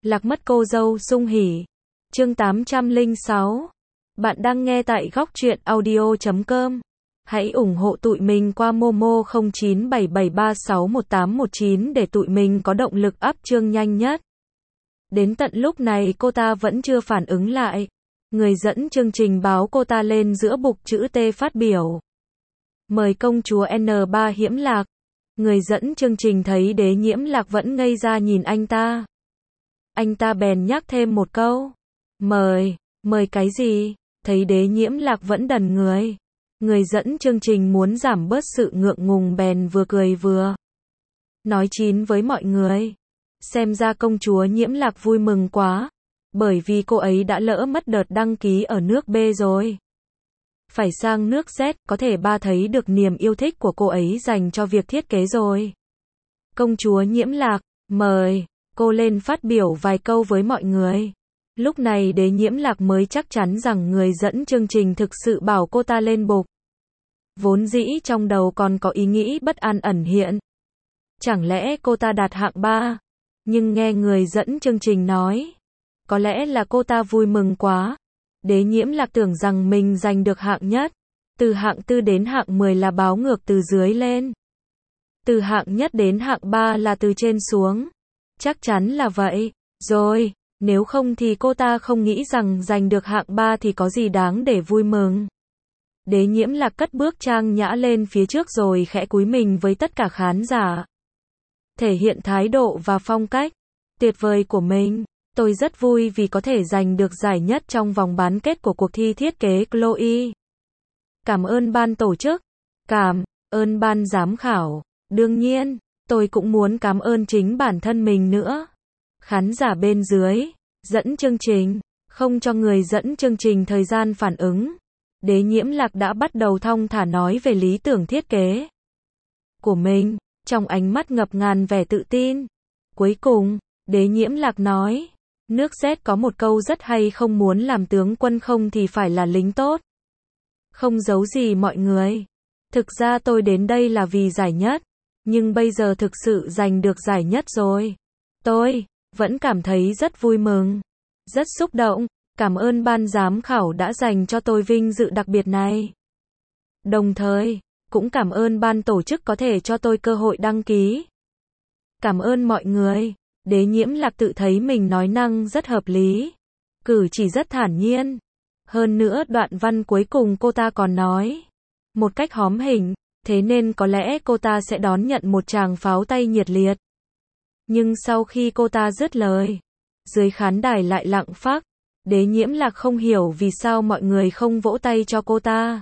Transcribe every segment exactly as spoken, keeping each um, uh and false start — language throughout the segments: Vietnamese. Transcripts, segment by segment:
Lạc mất cô dâu sung hỉ. Chương tám trăm lẻ sáu. Bạn đang nghe tại góc truyện audio chấm com. Hãy ủng hộ tụi mình qua Momo không chín bảy bảy ba sáu một tám một chín để tụi mình có động lực up chương nhanh nhất. Đến tận lúc này cô ta vẫn chưa phản ứng lại. Người dẫn chương trình báo cô ta lên giữa bục chữ T phát biểu. Mời công chúa N ba Hiễm Lạc. Người dẫn chương trình thấy Đế Nhiễm Lạc vẫn ngây ra nhìn anh ta. Anh ta bèn nhắc thêm một câu. Mời, mời cái gì? Thấy Đế Nhiễm Lạc vẫn đần người. Người dẫn chương trình muốn giảm bớt sự ngượng ngùng bèn vừa cười vừa nói chín với mọi người. Xem ra công chúa Nhiễm Lạc vui mừng quá. Bởi vì cô ấy đã lỡ mất đợt đăng ký ở nước B rồi. Phải sang nước Z, có thể ba thấy được niềm yêu thích của cô ấy dành cho việc thiết kế rồi. Công chúa Nhiễm Lạc, mời, cô lên phát biểu vài câu với mọi người. Lúc này Đế Nhiễm Lạc mới chắc chắn rằng người dẫn chương trình thực sự bảo cô ta lên bục. Vốn dĩ trong đầu còn có ý nghĩ bất an ẩn hiện. Chẳng lẽ cô ta đạt hạng ba? Nhưng nghe người dẫn chương trình nói, có lẽ là cô ta vui mừng quá. Đế Nhiễm Lạc tưởng rằng mình giành được hạng nhất. Từ hạng tư đến hạng mười là báo ngược từ dưới lên. Từ hạng nhất đến hạng ba là từ trên xuống. Chắc chắn là vậy. Rồi, nếu không thì cô ta không nghĩ rằng giành được hạng ba thì có gì đáng để vui mừng. Đế Nhiễm Lạc cất bước trang nhã lên phía trước rồi khẽ cúi mình với tất cả khán giả. Thể hiện thái độ và phong cách tuyệt vời của mình. Tôi rất vui vì có thể giành được giải nhất trong vòng bán kết của cuộc thi thiết kế Chloe. Cảm ơn ban tổ chức. Cảm ơn ban giám khảo. Đương nhiên, tôi cũng muốn cảm ơn chính bản thân mình nữa. Khán giả bên dưới, dẫn chương trình, không cho người dẫn chương trình thời gian phản ứng. Đế Nhiễm Lạc đã bắt đầu thong thả nói về lý tưởng thiết kế của mình, trong ánh mắt ngập ngàn vẻ tự tin. Cuối cùng, Đế Nhiễm Lạc nói, nước Z có một câu rất hay, không muốn làm tướng quân không thì phải là lính tốt. Không giấu gì mọi người. Thực ra tôi đến đây là vì giải nhất. Nhưng bây giờ thực sự giành được giải nhất rồi. Tôi vẫn cảm thấy rất vui mừng. Rất xúc động. Cảm ơn ban giám khảo đã dành cho tôi vinh dự đặc biệt này. Đồng thời, cũng cảm ơn ban tổ chức có thể cho tôi cơ hội đăng ký. Cảm ơn mọi người. Đế Nhiễm Lạc tự thấy mình nói năng rất hợp lý. Cử chỉ rất thản nhiên. Hơn nữa đoạn văn cuối cùng cô ta còn nói một cách hóm hỉnh, thế nên có lẽ cô ta sẽ đón nhận một tràng pháo tay nhiệt liệt. Nhưng sau khi cô ta dứt lời, dưới khán đài lại lặng phắc. Đế Nhiễm Lạc không hiểu vì sao mọi người không vỗ tay cho cô ta.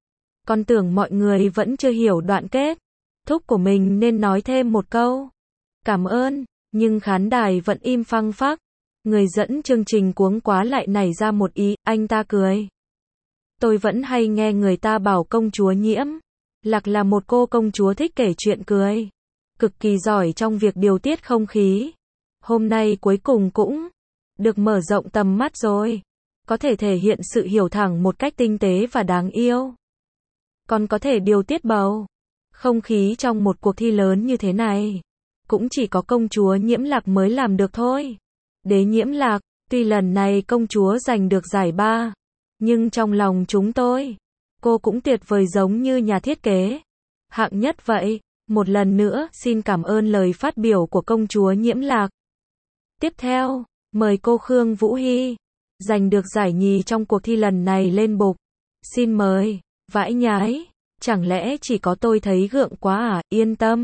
Còn tưởng mọi người vẫn chưa hiểu đoạn kết thúc của mình nên nói thêm một câu. Cảm ơn. Nhưng khán đài vẫn im phăng phắc. Người dẫn chương trình cuống quá lại nảy ra một ý, anh ta cười. Tôi vẫn hay nghe người ta bảo công chúa Nhiễm Lạc là một cô công chúa thích kể chuyện cười. Cực kỳ giỏi trong việc điều tiết không khí. Hôm nay cuối cùng cũng được mở rộng tầm mắt rồi. Có thể thể hiện sự hiểu thẳng một cách tinh tế và đáng yêu. Còn có thể điều tiết bầu không khí trong một cuộc thi lớn như thế này. Cũng chỉ có công chúa Nhiễm Lạc mới làm được thôi. Đế Nhiễm Lạc, tuy lần này công chúa giành được giải ba, nhưng trong lòng chúng tôi, cô cũng tuyệt vời giống như nhà thiết kế hạng nhất vậy. Một lần nữa, xin cảm ơn lời phát biểu của công chúa Nhiễm Lạc. Tiếp theo, mời cô Khương Vũ Hy, giành được giải nhì trong cuộc thi lần này lên bục. Xin mời. Vãi nhái, chẳng lẽ chỉ có tôi thấy gượng quá à? Yên tâm.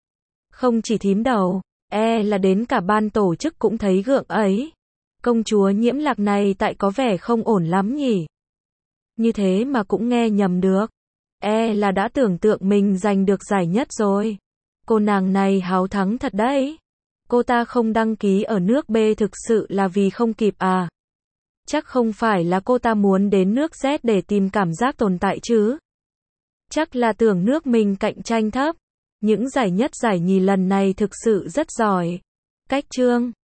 Không chỉ thím đầu, e là đến cả ban tổ chức cũng thấy gượng ấy. Công chúa Nhiễm Lạc này tại có vẻ không ổn lắm nhỉ. Như thế mà cũng nghe nhầm được. E là đã tưởng tượng mình giành được giải nhất rồi. Cô nàng này háo thắng thật đấy. Cô ta không đăng ký ở nước B thực sự là vì không kịp à? Chắc không phải là cô ta muốn đến nước Z để tìm cảm giác tồn tại chứ? Chắc là tưởng nước mình cạnh tranh thấp. Những giải nhất giải nhì lần này thực sự rất giỏi. Cách chương